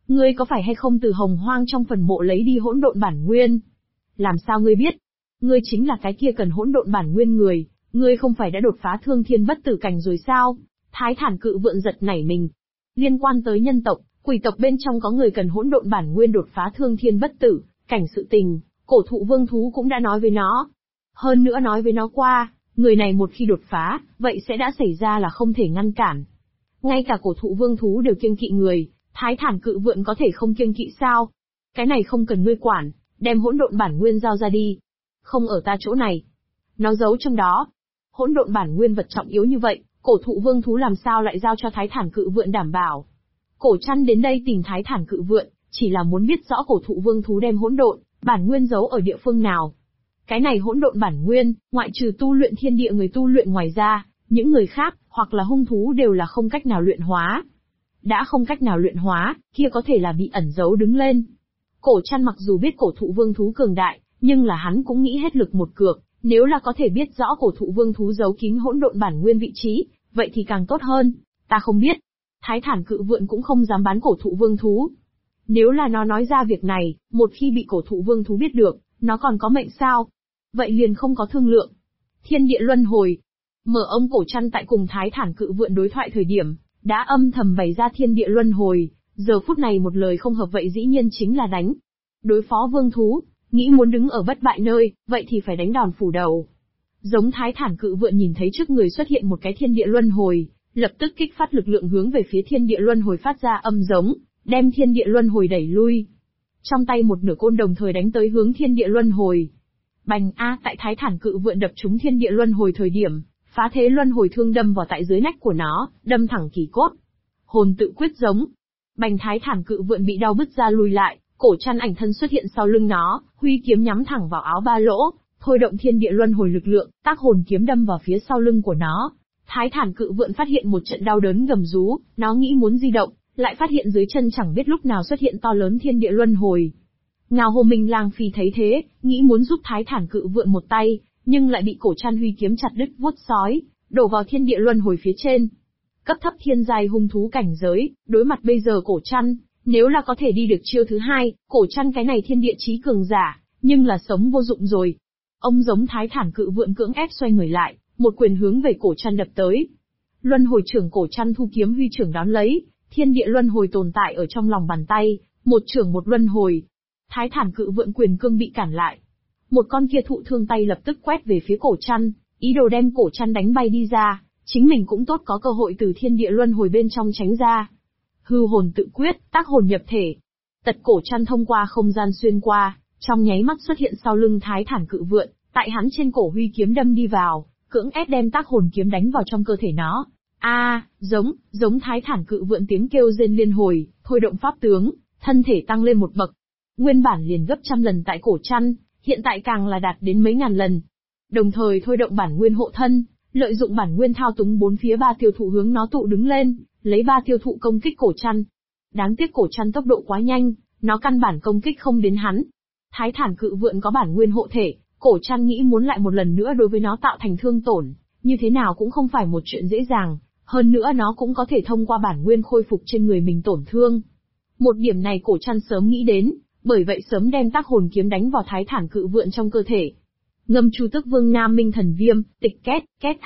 ngươi có phải hay không từ hồng hoang trong phần mộ lấy đi hỗn độn bản nguyên? Làm sao ngươi biết? Ngươi chính là cái kia cần hỗn độn bản nguyên người, ngươi không phải đã đột phá thương thiên bất tử cảnh rồi sao? Thái Thản Cự Vượn giật nảy mình. Liên quan tới nhân tộc, quỷ tộc bên trong có người cần hỗn độn bản nguyên đột phá thương thiên bất tử cảnh sự tình, cổ thụ vương thú cũng đã nói với nó. Hơn nữa nói với nó qua, người này một khi đột phá, vậy sẽ đã xảy ra là không thể ngăn cản. Ngay cả cổ thụ vương thú đều kiêng kỵ người, Thái Thản Cự Vượn có thể không kiêng kỵ sao? Cái này không cần ngươi quản, đem hỗn độn bản nguyên giao ra đi. Không ở ta chỗ này. Nó giấu trong đó. Hỗn độn bản nguyên vật trọng yếu như vậy, cổ thụ vương thú làm sao lại giao cho Thái Thản Cự Vượn đảm bảo? Cổ Chăn đến đây tìm Thái Thản Cự Vượn, chỉ là muốn biết rõ cổ thụ vương thú đem hỗn độn bản nguyên giấu ở địa phương nào. Cái này hỗn độn bản nguyên, ngoại trừ tu luyện thiên địa người tu luyện ngoài ra, những người khác, hoặc là hung thú đều là không cách nào luyện hóa. Đã không cách nào luyện hóa, kia có thể là bị ẩn giấu đứng lên. Cổ Chăn mặc dù biết cổ thụ vương thú cường đại, nhưng là hắn cũng nghĩ hết lực một cược, nếu là có thể biết rõ cổ thụ vương thú giấu kín hỗn độn bản nguyên vị trí, vậy thì càng tốt hơn. Ta không biết. Thái Thản Cự Vượn cũng không dám bán cổ thụ vương thú. Nếu là nó nói ra việc này, một khi bị cổ thụ vương thú biết được, nó còn có mệnh sao? Vậy liền không có thương lượng. Thiên địa luân hồi. Mở ông Cổ Chăn tại cùng Thái Thản Cự Vượn đối thoại thời điểm, đã âm thầm bày ra thiên địa luân hồi, giờ phút này một lời không hợp vậy dĩ nhiên chính là đánh. Đối phó vương thú, nghĩ muốn đứng ở bất bại nơi, vậy thì phải đánh đòn phủ đầu. Giống Thái Thản Cự Vượn nhìn thấy trước người xuất hiện một cái thiên địa luân hồi, lập tức kích phát lực lượng hướng về phía thiên địa luân hồi phát ra âm giống, đem thiên địa luân hồi đẩy lui. Trong tay một nửa côn đồng thời đánh tới hướng thiên địa luân hồi. Bành a, tại Thái Thản Cự Vượn đập trúng thiên địa luân hồi thời điểm, phá thế luân hồi thương đâm vào tại dưới nách của nó, đâm thẳng kỳ cốt. Hồn tự quyết giống. Bành Thái Thản Cự Vượn bị đau bứt ra lùi lại, Cổ Chăn ảnh thân xuất hiện sau lưng nó, huy kiếm nhắm thẳng vào áo ba lỗ, thôi động thiên địa luân hồi lực lượng, tác hồn kiếm đâm vào phía sau lưng của nó. Thái Thản Cự Vượn phát hiện một trận đau đớn gầm rú, nó nghĩ muốn di động, lại phát hiện dưới chân chẳng biết lúc nào xuất hiện to lớn thiên địa luân hồi. Ngao Hồ Minh Lang Phi thấy thế, nghĩ muốn giúp Thái Thản Cự Vượn một tay, nhưng lại bị Cổ Chăn huy kiếm chặt đứt vuốt sói, đổ vào thiên địa luân hồi phía trên. Cấp thấp thiên giai hung thú cảnh giới, đối mặt bây giờ Cổ Chăn, nếu là có thể đi được chiêu thứ hai, Cổ Chăn cái này thiên địa chí cường giả, nhưng là sống vô dụng rồi. Ông giống Thái Thản Cự Vượn cưỡng ép xoay người lại, một quyền hướng về Cổ Chăn đập tới. Luân hồi trưởng Cổ Chăn thu kiếm huy trưởng đón lấy, thiên địa luân hồi tồn tại ở trong lòng bàn tay, một trưởng một luân hồi. Thái Thản Cự Vượn quyền cương bị cản lại. Một con kia thụ thương tay lập tức quét về phía Cổ Chăn, ý đồ đem Cổ Chăn đánh bay đi ra, chính mình cũng tốt có cơ hội từ thiên địa luân hồi bên trong tránh ra. Hư hồn tự quyết, tác hồn nhập thể. Tật Cổ Chăn thông qua không gian xuyên qua, trong nháy mắt xuất hiện sau lưng Thái Thản Cự Vượn, tại hắn trên cổ huy kiếm đâm đi vào, cưỡng ép đem tác hồn kiếm đánh vào trong cơ thể nó. Giống Thái Thản Cự Vượn tiếng kêu rên liên hồi, thôi động pháp tướng, thân thể tăng lên một bậc. Nguyên bản liền gấp trăm lần tại Cổ Chăn, hiện tại càng là đạt đến mấy ngàn lần. Đồng thời thôi động bản nguyên hộ thân, lợi dụng bản nguyên thao túng bốn phía ba tiêu thụ hướng nó tụ đứng lên, lấy ba tiêu thụ công kích Cổ Chăn. Đáng tiếc Cổ Chăn tốc độ quá nhanh, nó căn bản công kích không đến hắn. Thái Thản Cự Vượn có bản nguyên hộ thể, Cổ Chăn nghĩ muốn lại một lần nữa đối với nó tạo thành thương tổn, như thế nào cũng không phải một chuyện dễ dàng, hơn nữa nó cũng có thể thông qua bản nguyên khôi phục trên người mình tổn thương. Một điểm này Cổ Chăn sớm nghĩ đến, bởi vậy sớm đem tác hồn kiếm đánh vào Thái Thản Cự Vượn trong cơ thể. Ngâm Chu Tức Vương Nam Minh Thần Viêm, tịch két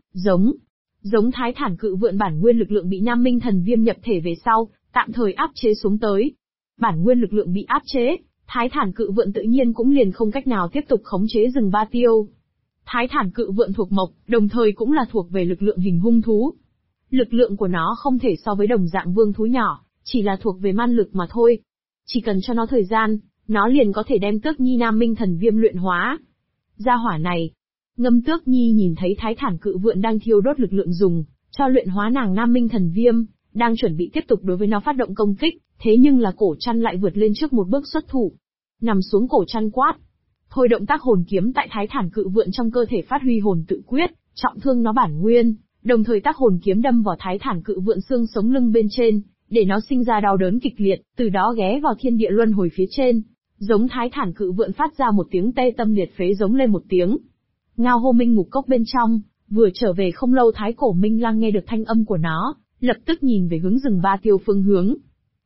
giống Thái Thản Cự Vượn bản nguyên lực lượng bị Nam Minh Thần Viêm nhập thể về sau, tạm thời áp chế xuống tới. Bản nguyên lực lượng bị áp chế, Thái Thản Cự Vượn tự nhiên cũng liền không cách nào tiếp tục khống chế rừng ba tiêu. Thái Thản Cự Vượn thuộc mộc, đồng thời cũng là thuộc về lực lượng hình hung thú. Lực lượng của nó không thể so với đồng dạng vương thú nhỏ, chỉ là thuộc về man lực mà thôi. Chỉ cần cho nó thời gian, nó liền có thể đem Tước Nhi Nam Minh Thần Viêm luyện hóa. Gia hỏa này, Ngâm Tước Nhi nhìn thấy Thái Thản Cự Vượn đang thiêu đốt lực lượng dùng cho luyện hóa nàng Nam Minh Thần Viêm, đang chuẩn bị tiếp tục đối với nó phát động công kích, thế nhưng là Cổ Chăn lại vượt lên trước một bước xuất thủ. Nằm xuống Cổ Chăn quát, thôi động tác hồn kiếm tại Thái Thản Cự Vượn trong cơ thể phát huy hồn tự quyết, trọng thương nó bản nguyên, đồng thời tác hồn kiếm đâm vào Thái Thản Cự Vượn xương sống lưng bên trên, để nó sinh ra đau đớn kịch liệt, từ đó ghé vào thiên địa luân hồi phía trên. Giống Thái Thản Cự Vượn phát ra một tiếng tê tâm liệt phế giống lên một tiếng. Ngao Hô Minh ngục cốc bên trong, vừa trở về không lâu Thái Cổ Minh Lang nghe được thanh âm của nó, lập tức nhìn về hướng rừng ba tiêu phương hướng.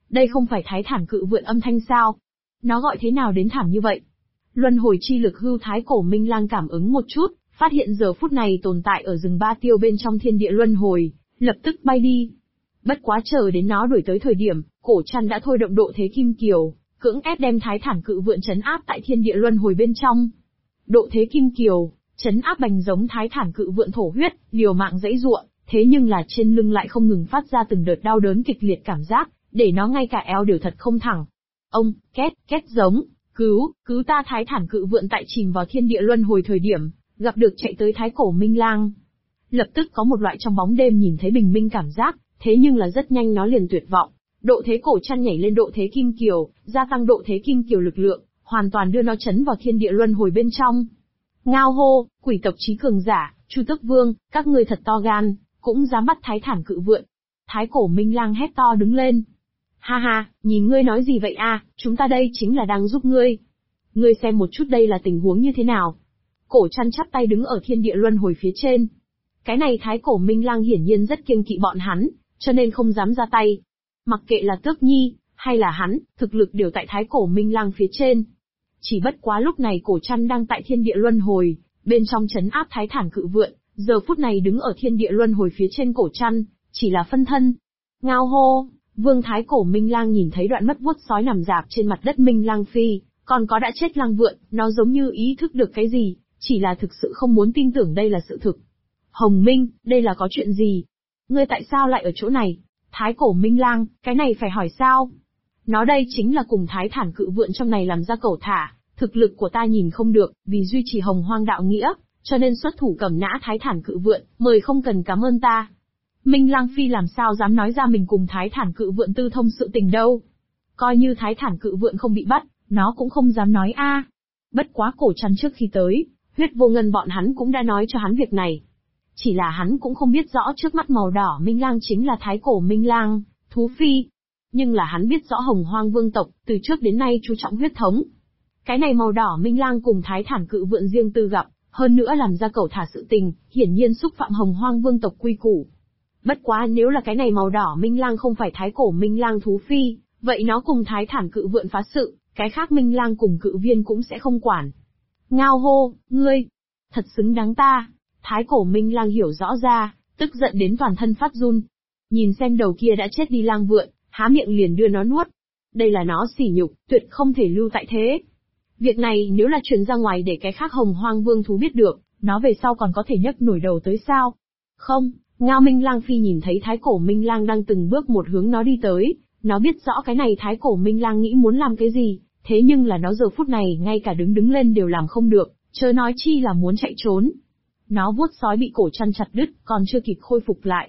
Đây không phải Thái Thản Cự Vượn âm thanh sao? Nó gọi thế nào đến thảm như vậy? Luân hồi chi lực hưu Thái Cổ Minh Lang cảm ứng một chút, phát hiện giờ phút này tồn tại ở rừng Ba Tiêu bên trong thiên địa luân hồi, lập tức bay đi. Bất quá chờ đến nó đuổi tới thời điểm, cổ chăn đã thôi động độ thế kim kiều, cưỡng ép đem Thái Thản Cự Vượn trấn áp tại thiên địa luân hồi bên trong. Độ thế kim kiều, trấn áp bành giống Thái Thản Cự Vượn thổ huyết, liều mạng giãy giụa, thế nhưng là trên lưng lại không ngừng phát ra từng đợt đau đớn kịch liệt cảm giác, để nó ngay cả eo đều thật không thẳng. Ông, két giống, cứu ta. Thái Thản Cự Vượn tại chìm vào thiên địa luân hồi thời điểm, gặp được chạy tới Thái Cổ Minh Lang. Lập tức có một loại trong bóng đêm nhìn thấy bình minh cảm giác, thế nhưng là rất nhanh nó liền tuyệt vọng. Độ thế cổ chăn nhảy lên độ thế kim kiều, gia tăng độ thế kim kiều lực lượng, hoàn toàn đưa nó chấn vào thiên địa luân hồi bên trong. Ngao hô, quỷ tộc chí cường giả, Chu Tước Vương, các ngươi thật to gan, cũng dám bắt Thái Thản Cự Vượn. Thái Cổ Minh Lang hét to đứng lên. Ha ha, nhìn ngươi nói gì vậy a? Chúng ta đây chính là đang giúp ngươi. Ngươi xem một chút đây là tình huống như thế nào. Cổ chăn chắp tay đứng ở thiên địa luân hồi phía trên. Cái này Thái Cổ Minh Lang hiển nhiên rất kiêng kỵ bọn hắn, cho nên không dám ra tay. Mặc kệ là Tước Nhi, hay là hắn, thực lực đều tại Thái Cổ Minh Lang phía trên. Chỉ bất quá lúc này cổ chăn đang tại thiên địa luân hồi, bên trong trấn áp Thái Thản Cự Vượn, giờ phút này đứng ở thiên địa luân hồi phía trên cổ chăn, chỉ là phân thân. Ngao hô, Vương Thái Cổ Minh Lang nhìn thấy đoạn mất vuốt sói nằm rạp trên mặt đất Minh Lang Phi, còn có đã chết Lang Vượn, nó giống như ý thức được cái gì, chỉ là thực sự không muốn tin tưởng đây là sự thực. Hồng Minh, đây là có chuyện gì? Ngươi tại sao lại ở chỗ này? Thái Cổ Minh Lang, cái này phải hỏi sao? Nó đây chính là cùng Thái Thản Cự Vượn trong này làm ra cẩu thả, thực lực của ta nhìn không được, vì duy trì Hồng Hoang đạo nghĩa, cho nên xuất thủ cầm nã Thái Thản Cự Vượn, mời không cần cảm ơn ta. Minh Lang Phi làm sao dám nói ra mình cùng Thái Thản Cự Vượn tư thông sự tình đâu. Coi như Thái Thản Cự Vượn không bị bắt, nó cũng không dám nói a. Bất quá cổ chăn trước khi tới, Huyết Vô Ngân bọn hắn cũng đã nói cho hắn việc này. Chỉ là hắn cũng không biết rõ trước mắt màu đỏ Minh Lang chính là Thái Cổ Minh Lang, thú phi. Nhưng là hắn biết rõ Hồng Hoang vương tộc, từ trước đến nay chú trọng huyết thống. Cái này màu đỏ Minh Lang cùng Thái Thản Cự Vượn riêng tư gặp, hơn nữa làm ra cẩu thả sự tình, hiển nhiên xúc phạm Hồng Hoang vương tộc quy củ. Bất quá nếu là cái này màu đỏ Minh Lang không phải Thái Cổ Minh Lang thú phi, vậy nó cùng Thái Thản Cự Vượn phá sự, cái khác Minh Lang cùng Cự Viên cũng sẽ không quản. Ngao hô, ngươi, thật xứng đáng ta. Thái Cổ Minh Lang hiểu rõ ra, tức giận đến toàn thân phát run. Nhìn xem đầu kia đã chết đi Lang Vượn, há miệng liền đưa nó nuốt. Đây là nó sỉ nhục, tuyệt không thể lưu tại thế. Việc này nếu là truyền ra ngoài để cái khác Hồng Hoang vương thú biết được, nó về sau còn có thể nhấc nổi đầu tới sao? Không, Ngao Minh Lang Phi nhìn thấy Thái Cổ Minh Lang đang từng bước một hướng nó đi tới, nó biết rõ cái này Thái Cổ Minh Lang nghĩ muốn làm cái gì, thế nhưng là nó giờ phút này ngay cả đứng lên đều làm không được, chớ nói chi là muốn chạy trốn. Nó vuốt sói bị cổ chăn chặt đứt, còn chưa kịp khôi phục lại.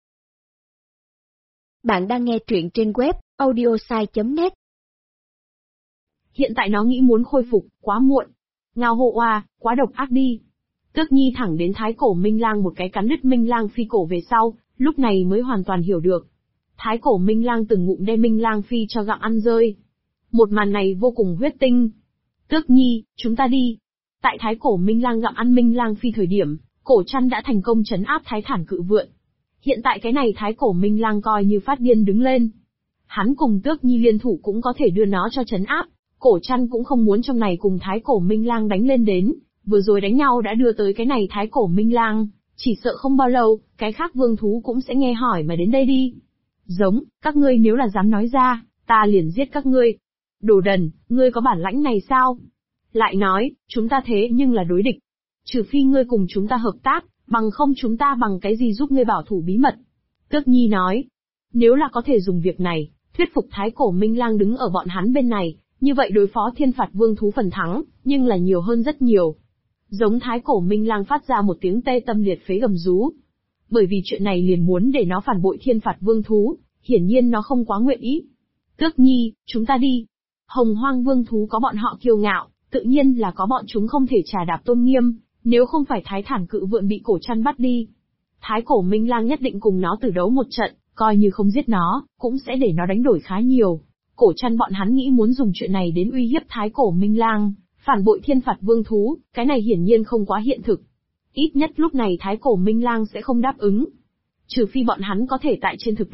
Bạn đang nghe truyện trên web audiosai.net. Hiện tại nó nghĩ muốn khôi phục, quá muộn. Ngao hô oa, quá độc ác đi. Tước Nhi thẳng đến Thái Cổ Minh Lang một cái cắn đứt Minh Lang Phi cổ về sau, lúc này mới hoàn toàn hiểu được. Thái Cổ Minh Lang từng ngụm đem Minh Lang Phi cho gặm ăn rơi. Một màn này vô cùng huyết tinh. Tước Nhi, chúng ta đi. Tại Thái Cổ Minh Lang gặm ăn Minh Lang Phi thời điểm, cổ chăn đã thành công trấn áp Thái Thản Cự Vượn. Hiện tại cái này Thái Cổ Minh Lang coi như phát điên đứng lên. Hắn cùng Tước Nhi liên thủ cũng có thể đưa nó cho trấn áp. Cổ chăn cũng không muốn trong này cùng Thái Cổ Minh Lang đánh lên đến, vừa rồi đánh nhau đã đưa tới cái này Thái Cổ Minh Lang, chỉ sợ không bao lâu, cái khác vương thú cũng sẽ nghe hỏi mà đến đây đi. Giống, các ngươi nếu là dám nói ra, ta liền giết các ngươi. Đồ đần, ngươi có bản lãnh này sao? Lại nói, chúng ta thế nhưng là đối địch. Trừ phi ngươi cùng chúng ta hợp tác, bằng không chúng ta bằng cái gì giúp ngươi bảo thủ bí mật. Tước Nhi nói, nếu là có thể dùng việc này, thuyết phục Thái Cổ Minh Lang đứng ở bọn hắn bên này, như vậy đối phó thiên phạt vương thú phần thắng, nhưng là nhiều hơn rất nhiều. Giống Thái Cổ Minh Lang phát ra một tiếng tê tâm liệt phế gầm rú. Bởi vì chuyện này liền muốn để nó phản bội thiên phạt vương thú, hiển nhiên nó không quá nguyện ý. Tước Nhi, chúng ta đi. Hồng Hoang vương thú có bọn họ kiêu ngạo, tự nhiên là có bọn chúng không thể trà đạp tôn nghiêm, nếu không phải Thái Thản Cự Vượn bị cổ chăn bắt đi. Thái Cổ Minh Lang nhất định cùng nó tử đấu một trận, coi như không giết nó, cũng sẽ để nó đánh đổi khá nhiều. Cổ chăn bọn hắn nghĩ muốn dùng chuyện này đến uy hiếp Thái Cổ Minh Lang, phản bội thiên phạt vương thú, cái này hiển nhiên không quá hiện thực. Ít nhất lúc này Thái Cổ Minh Lang sẽ không đáp ứng. Trừ phi bọn hắn có thể tại trên thực lực,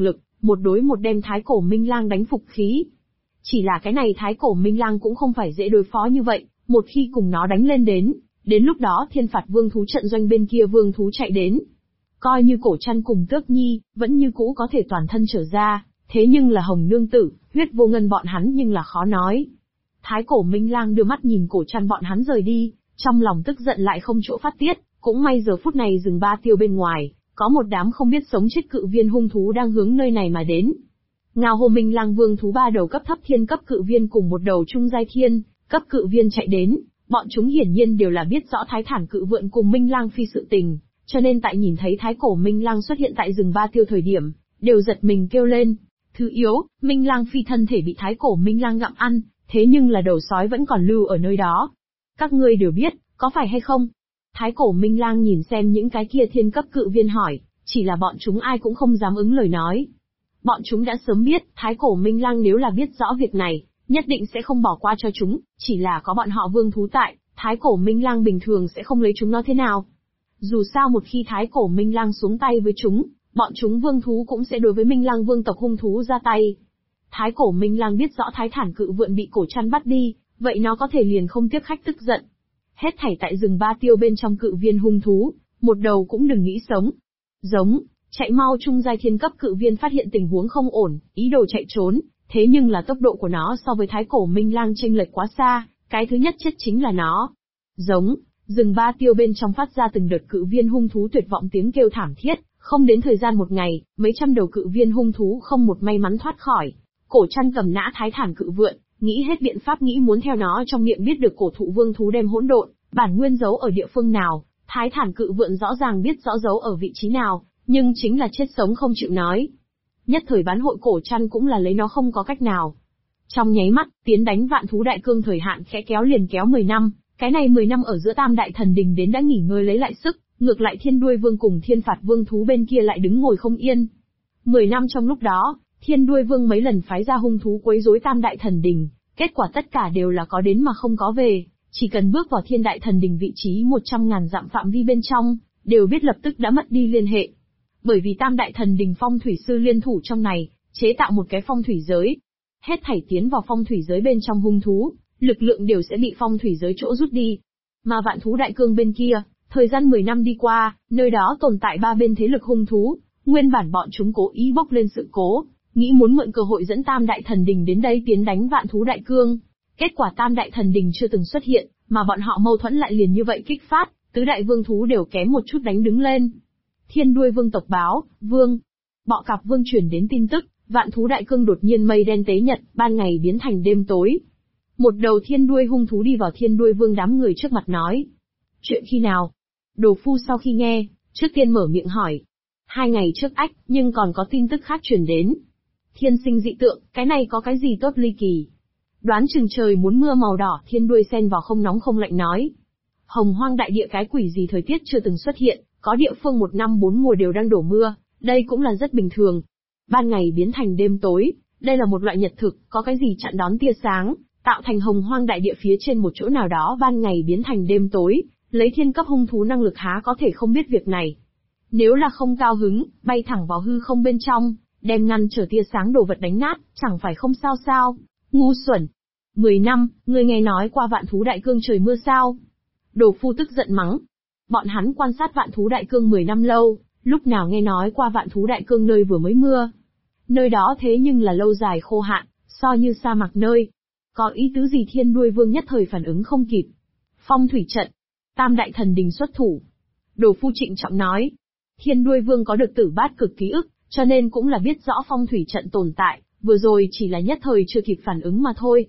một đối một đem Thái Cổ Minh Lang đánh phục khí. Chỉ là cái này Thái Cổ Minh Lang cũng không phải dễ đối phó như vậy, một khi cùng nó đánh lên đến lúc đó thiên phạt vương thú trận doanh bên kia vương thú chạy đến. Coi như Cổ Trăn cùng Tước Nhi, vẫn như cũ có thể toàn thân trở ra, thế nhưng là Hồng Nương Tử, Huyết Vô Ngân bọn hắn nhưng là khó nói. Thái Cổ Minh Lang đưa mắt nhìn Cổ Trăn bọn hắn rời đi, trong lòng tức giận lại không chỗ phát tiết, cũng may giờ phút này rừng Ba Tiêu bên ngoài, có một đám không biết sống chết cự viên hung thú đang hướng nơi này mà đến. Ngao Hồ Minh Lang vương thú 3 đầu cấp thấp thiên cấp cự viên cùng một đầu trung giai thiên cấp cự viên chạy đến, bọn chúng hiển nhiên đều là biết rõ Thái Thản cự vượn cùng Minh Lang phi sự tình, cho nên tại nhìn thấy Thái Cổ Minh Lang xuất hiện tại rừng Ba Tiêu thời điểm, đều giật mình kêu lên. Thứ yếu, Minh Lang phi thân thể bị Thái Cổ Minh Lang gặm ăn, thế nhưng là đầu sói vẫn còn lưu ở nơi đó. Các ngươi đều biết, có phải hay không? Thái Cổ Minh Lang nhìn xem những cái kia thiên cấp cự viên hỏi, chỉ là bọn chúng ai cũng không dám ứng lời nói. Bọn chúng đã sớm biết, Thái Cổ Minh Lang nếu là biết rõ việc này, nhất định sẽ không bỏ qua cho chúng, chỉ là có bọn họ vương thú tại, Thái Cổ Minh Lang bình thường sẽ không lấy chúng nó thế nào. Dù sao một khi Thái Cổ Minh Lang xuống tay với chúng, bọn chúng vương thú cũng sẽ đối với Minh Lang vương tộc hung thú ra tay. Thái Cổ Minh Lang biết rõ Thái Thản cự vượn bị Cổ Trăn bắt đi, vậy nó có thể liền không tiếp khách tức giận. Hết thảy tại rừng Ba Tiêu bên trong cự viên hung thú, một đầu cũng đừng nghĩ sống. Giống, chạy mau trung giai thiên cấp cự viên phát hiện tình huống không ổn, ý đồ chạy trốn, thế nhưng là tốc độ của nó so với Thái Cổ Minh Lang chênh lệch quá xa, cái thứ nhất chết chính là nó. Giống, rừng Ba Tiêu bên trong phát ra từng đợt cự viên hung thú tuyệt vọng tiếng kêu thảm thiết, không đến thời gian một ngày, mấy trăm đầu cự viên hung thú không một may mắn thoát khỏi. Cổ Trăn cầm nã Thái Thản cự vượn, nghĩ hết biện pháp nghĩ muốn theo nó trong miệng biết được cổ thụ vương thú đem hỗn độn bản nguyên giấu ở địa phương nào. Thái Thản cự vượn rõ ràng biết rõ giấu ở vị trí nào, nhưng chính là chết sống không chịu nói. Nhất thời bán hội Cổ Trăn cũng là lấy nó không có cách nào. Trong nháy mắt, tiến đánh vạn thú đại cương thời hạn khẽ kéo liền kéo 10 năm, cái này 10 năm ở giữa Tam Đại Thần Đình đến đã nghỉ ngơi lấy lại sức, ngược lại Thiên Đuôi Vương cùng Thiên Phạt Vương thú bên kia lại đứng ngồi không yên. 10 năm trong lúc đó, Thiên Đuôi Vương mấy lần phái ra hung thú quấy rối Tam Đại Thần Đình, kết quả tất cả đều là có đến mà không có về, chỉ cần bước vào Thiên Đại Thần Đình vị trí 100.000 dặm phạm vi bên trong, đều biết lập tức đã mất đi liên hệ. Bởi vì Tam Đại Thần Đình phong thủy sư liên thủ trong này, chế tạo một cái phong thủy giới. Hết thảy tiến vào phong thủy giới bên trong hung thú, lực lượng đều sẽ bị phong thủy giới chỗ rút đi. Mà vạn thú đại cương bên kia, thời gian 10 năm đi qua, nơi đó tồn tại 3 bên thế lực hung thú, nguyên bản bọn chúng cố ý bốc lên sự cố, nghĩ muốn mượn cơ hội dẫn Tam Đại Thần Đình đến đây tiến đánh vạn thú đại cương. Kết quả Tam Đại Thần Đình chưa từng xuất hiện, mà bọn họ mâu thuẫn lại liền như vậy kích phát, tứ đại vương thú đều kém một chút đánh đứng lên. Thiên Đuôi Vương tộc báo, Vương. Bọ Cạp Vương truyền đến tin tức, vạn thú đại cương đột nhiên mây đen tế nhật, ban ngày biến thành đêm tối. Một đầu thiên đuôi hung thú đi vào Thiên Đuôi Vương đám người trước mặt nói. Chuyện khi nào? Đồ Phu sau khi nghe, trước tiên mở miệng hỏi. 2 ngày trước ách, nhưng còn có tin tức khác truyền đến. Thiên sinh dị tượng, cái này có cái gì tốt ly kỳ? Đoán chừng trời muốn mưa màu đỏ, Thiên Đuôi xen vào không nóng không lạnh nói. Hồng Hoang đại địa cái quỷ gì thời tiết chưa từng xuất hiện, có địa phương 1 năm 4 mùa đều đang đổ mưa, đây cũng là rất bình thường. Ban ngày biến thành đêm tối, đây là một loại nhật thực, có cái gì chặn đón tia sáng, tạo thành Hồng Hoang đại địa phía trên một chỗ nào đó ban ngày biến thành đêm tối, lấy thiên cấp hung thú năng lực há có thể không biết việc này. Nếu là không cao hứng, bay thẳng vào hư không bên trong, đem ngăn trở tia sáng đồ vật đánh nát, chẳng phải không sao sao? Ngu xuẩn. 10 năm, ngươi nghe nói qua vạn thú đại cương trời mưa sao? Đồ Phu tức giận mắng. Bọn hắn quan sát vạn thú đại cương 10 năm lâu, lúc nào nghe nói qua vạn thú đại cương nơi vừa mới mưa. Nơi đó thế nhưng là lâu dài khô hạn, so như sa mạc nơi. Có ý tứ gì? Thiên Đuôi Vương nhất thời phản ứng không kịp. Phong thủy trận. Tam Đại Thần Đình xuất thủ. Đồ Phu trịnh trọng nói. Thiên Đuôi Vương có được Tử Bát Cực ký ức, cho nên cũng là biết rõ phong thủy trận tồn tại, vừa rồi chỉ là nhất thời chưa kịp phản ứng mà thôi.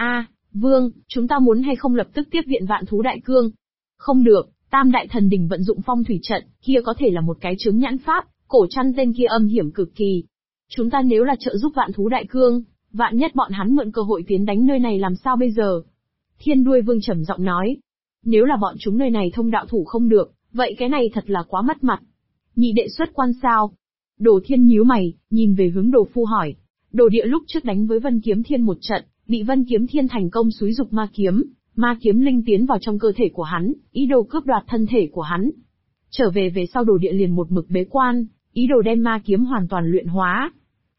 Vương, chúng ta muốn hay không lập tức tiếp viện vạn thú đại cương? Không được, Tam Đại Thần Đình vận dụng phong thủy trận, kia có thể là một cái chướng nhãn pháp, Cổ Trăn tên kia âm hiểm cực kỳ. Chúng ta nếu là trợ giúp vạn thú đại cương, vạn nhất bọn hắn mượn cơ hội tiến đánh nơi này làm sao bây giờ? Thiên Đuôi Vương trầm giọng nói. Nếu là bọn chúng nơi này thông đạo thủ không được, vậy cái này thật là quá mất mặt. Nhị đệ xuất quan sao? Đồ Thiên nhíu mày, nhìn về hướng Đồ Phu hỏi. Đồ Địa lúc trước đánh với Vân Kiếm Thiên một trận, bị Vân Kiếm Thiên thành công xúi dục ma kiếm linh tiến vào trong cơ thể của hắn, ý đồ cướp đoạt thân thể của hắn. Trở về sau Đồ Địa liền một mực bế quan, ý đồ đem ma kiếm hoàn toàn luyện hóa.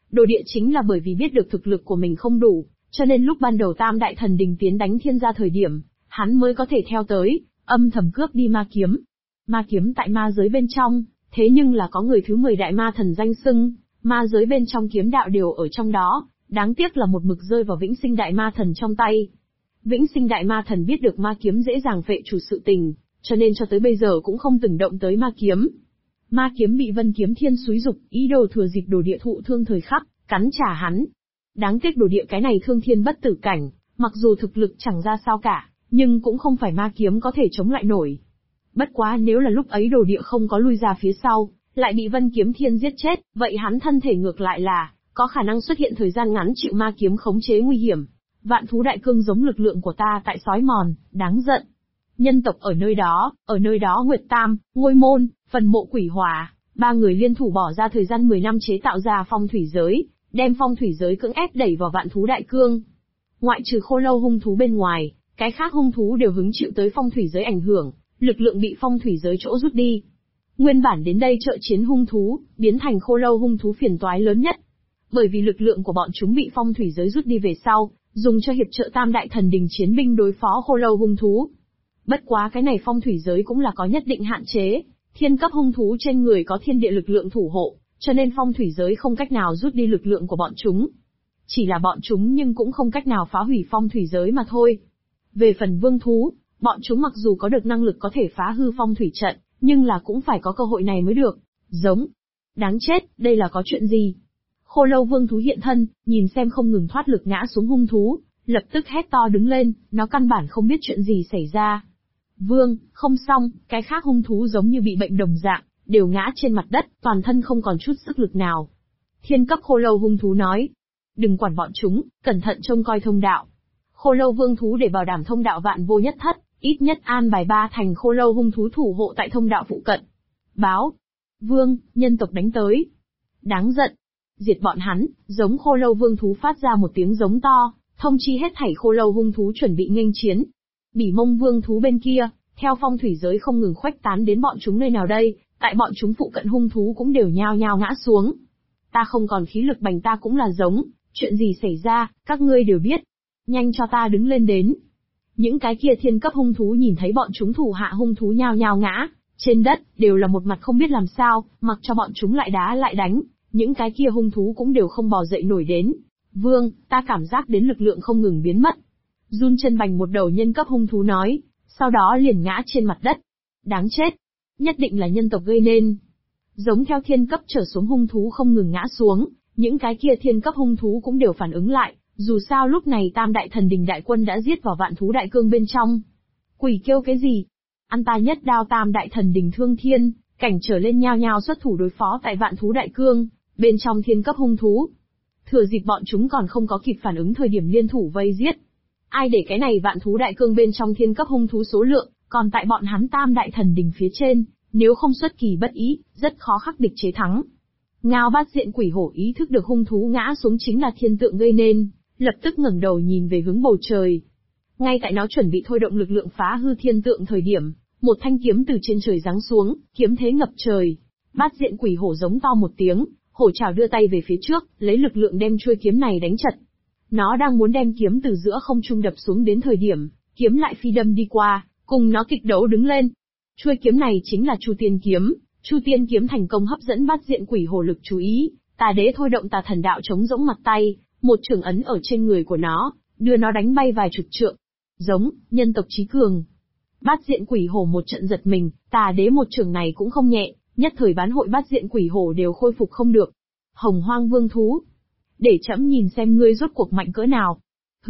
Đồ địa chính là bởi vì biết được thực lực của mình không đủ, cho nên lúc ban đầu Tam Đại Thần Đình tiến đánh thiên gia thời điểm, hắn mới có thể theo tới, âm thầm cướp đi ma kiếm. Ma kiếm tại ma giới bên trong, thế nhưng là có người thứ 10 đại ma thần danh xưng, ma giới bên trong kiếm đạo đều ở trong đó, đáng tiếc là một mực rơi vào Vĩnh Sinh đại ma thần trong tay. Vĩnh Sinh đại ma thần biết được ma kiếm dễ dàng phệ chủ sự tình, cho nên cho tới bây giờ cũng không từng động tới ma kiếm. Ma kiếm bị Vân Kiếm Thiên xúi dục, ý đồ thừa dịp đồ địa thụ thương thời khắc, cắn trả hắn. Đáng tiếc đồ địa cái này thương thiên bất tử cảnh, mặc dù thực lực chẳng ra sao cả, nhưng cũng không phải ma kiếm có thể chống lại nổi. Bất quá nếu là lúc ấy đồ địa không có lui ra phía sau, lại bị Vân Kiếm Thiên giết chết, vậy hắn thân thể ngược lại là, có khả năng xuất hiện thời gian ngắn chịu ma kiếm khống chế nguy hiểm. Vạn thú đại cương giống lực lượng của ta tại sói mòn, đáng giận. Nhân tộc ở nơi đó Nguyệt Tam, Ngôi Môn, phần mộ Quỷ Hỏa, ba người liên thủ bỏ ra thời gian 10 năm chế tạo ra phong thủy giới, đem phong thủy giới cưỡng ép đẩy vào vạn thú đại cương. Ngoại trừ khô lâu hung thú bên ngoài, cái khác hung thú đều hứng chịu tới phong thủy giới ảnh hưởng, lực lượng bị phong thủy giới chỗ rút đi. Nguyên bản đến đây trợ chiến hung thú, biến thành khô lâu hung thú phiền toái lớn nhất. Bởi vì lực lượng của bọn chúng bị phong thủy giới rút đi về sau, dùng cho hiệp trợ Tam Đại Thần Đình chiến binh đối phó khô lâu hung thú. Bất quá cái này phong thủy giới cũng là có nhất định hạn chế, thiên cấp hung thú trên người có thiên địa lực lượng thủ hộ, cho nên phong thủy giới không cách nào rút đi lực lượng của bọn chúng. Chỉ là bọn chúng nhưng cũng không cách nào phá hủy phong thủy giới mà thôi. Về phần vương thú, bọn chúng mặc dù có được năng lực có thể phá hư phong thủy trận, nhưng là cũng phải có cơ hội này mới được. Giống. Đáng chết, đây là có chuyện gì? Khô lâu vương thú hiện thân, nhìn xem không ngừng thoát lực ngã xuống hung thú, lập tức hét to đứng lên, nó căn bản không biết chuyện gì xảy ra. Vương, không xong, cái khác hung thú giống như bị bệnh đồng dạng, đều ngã trên mặt đất, toàn thân không còn chút sức lực nào. Thiên cấp khô lâu hung thú nói, đừng quản bọn chúng, cẩn thận trông coi thông đạo. Khô lâu vương thú để bảo đảm thông đạo vạn vô nhất thất, ít nhất an bài 3 thành khô lâu hung thú thủ hộ tại thông đạo phụ cận. Báo, vương, nhân tộc đánh tới. Đáng giận. Diệt bọn hắn, giống khô lâu vương thú phát ra một tiếng giống to, thông chi hết thảy khô lâu hung thú chuẩn bị nghênh chiến. Bỉ Mông vương thú bên kia, theo phong thủy giới không ngừng khuếch tán đến bọn chúng nơi nào đây, tại bọn chúng phụ cận hung thú cũng đều nhao nhao ngã xuống. Ta không còn khí lực bành ta cũng là giống, chuyện gì xảy ra, các ngươi đều biết. Nhanh cho ta đứng lên đến. Những cái kia thiên cấp hung thú nhìn thấy bọn chúng thủ hạ hung thú nhao nhao ngã, trên đất, đều là một mặt không biết làm sao, mặc cho bọn chúng lại đá lại đánh, những cái kia hung thú cũng đều không bò dậy nổi đến. Vương, ta cảm giác đến lực lượng không ngừng biến mất. Run chân bành một đầu nhân cấp hung thú nói, sau đó liền ngã trên mặt đất. Đáng chết. Nhất định là nhân tộc gây nên. Giống theo thiên cấp trở xuống hung thú không ngừng ngã xuống, những cái kia thiên cấp hung thú cũng đều phản ứng lại, dù sao lúc này Tam Đại Thần Đình đại quân đã giết vào vạn thú đại cương bên trong. Quỷ kêu cái gì? Ăn ta nhất đao Tam Đại Thần Đình thương thiên, cảnh trở lên nhao nhao xuất thủ đối phó tại vạn thú đại cương, bên trong thiên cấp hung thú. Thừa dịp bọn chúng còn không có kịp phản ứng thời điểm liên thủ vây giết. Ai để cái này vạn thú đại cương bên trong thiên cấp hung thú số lượng, còn tại bọn hắn Tam Đại Thần Đình phía trên, nếu không xuất kỳ bất ý, rất khó khắc địch chế thắng. Ngao Bát Diện Quỷ Hổ ý thức được hung thú ngã xuống chính là thiên tượng gây nên, lập tức ngẩng đầu nhìn về hướng bầu trời. Ngay tại nó chuẩn bị thôi động lực lượng phá hư thiên tượng thời điểm, một thanh kiếm từ trên trời giáng xuống, kiếm thế ngập trời. Bát Diện Quỷ Hổ giống to một tiếng, hổ trảo đưa tay về phía trước, lấy lực lượng đem chuôi kiếm này đánh chật. Nó đang muốn đem kiếm từ giữa không trung đập xuống đến thời điểm, kiếm lại phi đâm đi qua, cùng nó kịch đấu đứng lên. Chuôi kiếm này chính là Chu Tiên kiếm. Chu Tiên kiếm thành công hấp dẫn Bát Diện Quỷ Hổ lực chú ý, Tà Đế thôi động Tà Thần Đạo chống rỗng mặt tay, một chưởng ấn ở trên người của nó, đưa nó đánh bay vài chục trượng. Giống, nhân tộc chí cường. Bát Diện Quỷ Hổ một trận giật mình, Tà Đế một chưởng này cũng không nhẹ, nhất thời bán hội Bát Diện Quỷ Hổ đều khôi phục không được. Hồng Hoang Vương thú, để trẫm nhìn xem ngươi rốt cuộc mạnh cỡ nào.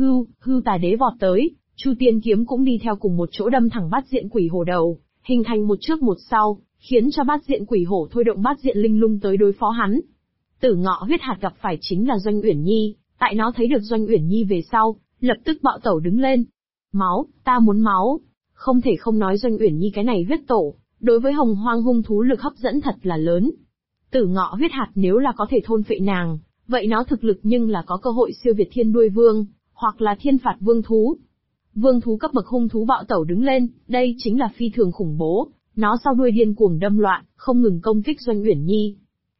Hưu Tà Đế vọt tới, Chu Tiên kiếm cũng đi theo cùng một chỗ đâm thẳng Bát Diện Quỷ Hổ đầu, hình thành một trước một sau, khiến cho Bát Diện Quỷ Hổ thôi động Bát Diện Linh Lung tới đối phó hắn. Tử Ngọ Huyết Hạt gặp phải chính là Doanh Uyển Nhi, tại nó thấy được Doanh Uyển Nhi về sau, lập tức bạo tẩu đứng lên. Máu, ta muốn máu. Không thể không nói Doanh Uyển Nhi cái này huyết tổ, đối với Hồng Hoang hung thú lực hấp dẫn thật là lớn. Tử Ngọ Huyết Hạt nếu là có thể thôn phệ nàng, vậy nó thực lực nhưng là có cơ hội siêu việt Thiên Đuôi Vương, hoặc là Thiên Phạt Vương thú. Vương thú cấp bậc hung thú bạo tẩu đứng lên, đây chính là phi thường khủng bố, nó sau đuôi điên cuồng đâm loạn, không ngừng công kích Doanh Uyển Nhi.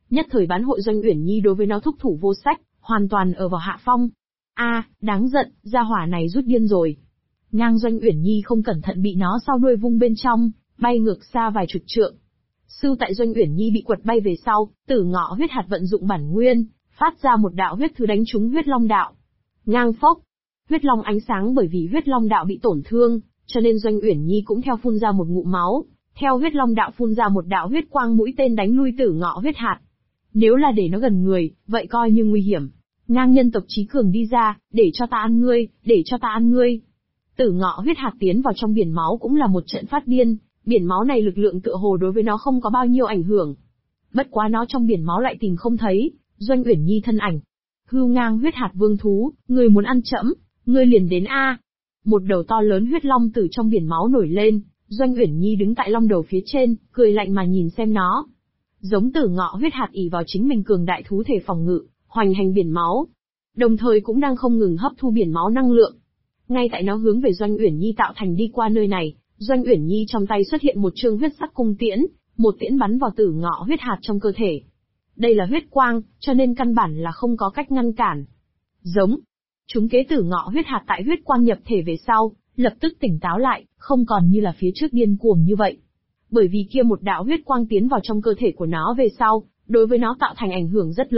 Nhất thời bán hội Doanh Uyển Nhi đối với nó thúc thủ vô sách, hoàn toàn ở vào hạ phong. Đáng giận, gia hỏa này rút điên rồi. Ngang Doanh Uyển Nhi không cẩn thận bị nó sau đuôi vung bên trong, bay ngược xa vài chục trượng. Sưu tại Doanh Uyển Nhi bị quật bay về sau, Tử Ngọ huyết hạt vận dụng bản nguyên, phát ra một đạo huyết thứ đánh trúng huyết long đạo. Ngang phốc, huyết long ánh sáng bởi vì huyết long đạo bị tổn thương, cho nên Doanh Uyển Nhi cũng theo phun ra một ngụm máu, theo huyết long đạo phun ra một đạo huyết quang mũi tên đánh lui Tử Ngọ huyết hạt. Nếu là để nó gần người, vậy coi như nguy hiểm. Ngang nhân tộc trí cường đi ra, để cho ta ăn ngươi, để cho ta ăn ngươi. Tử Ngọ huyết hạt tiến vào trong biển máu cũng là một trận phát điên, biển máu này lực lượng tựa hồ đối với nó không có bao nhiêu ảnh hưởng. Bất quá nó trong biển máu lại tìm không thấy Doanh Uyển Nhi thân ảnh. Hưu Ngang huyết hạt vương thú, ngươi muốn ăn trẫm, ngươi liền đến a. Một đầu to lớn huyết long từ trong biển máu nổi lên, Doanh Uyển Nhi đứng tại long đầu phía trên, cười lạnh mà nhìn xem nó. Giống Tử Ngọ huyết hạt ỷ vào chính mình cường đại thú thể phòng ngự, hoành hành biển máu, đồng thời cũng đang không ngừng hấp thu biển máu năng lượng. Ngay tại nó hướng về Doanh Uyển Nhi tạo thành đi qua nơi này, Doanh Uyển Nhi trong tay xuất hiện một chương huyết sắc cung tiễn, một tiễn bắn vào Tử Ngọ huyết hạt trong cơ thể. Đây là huyết quang, cho nên căn bản là không có cách ngăn cản. Giống. Chúng kế Tử Ngọ huyết hạt tại huyết quang nhập thể về sau, lập tức tỉnh táo lại, không còn như là phía trước điên cuồng như vậy. Bởi vì kia một đạo huyết quang tiến vào trong cơ thể của nó về sau, đối với nó tạo thành ảnh hưởng rất lớn.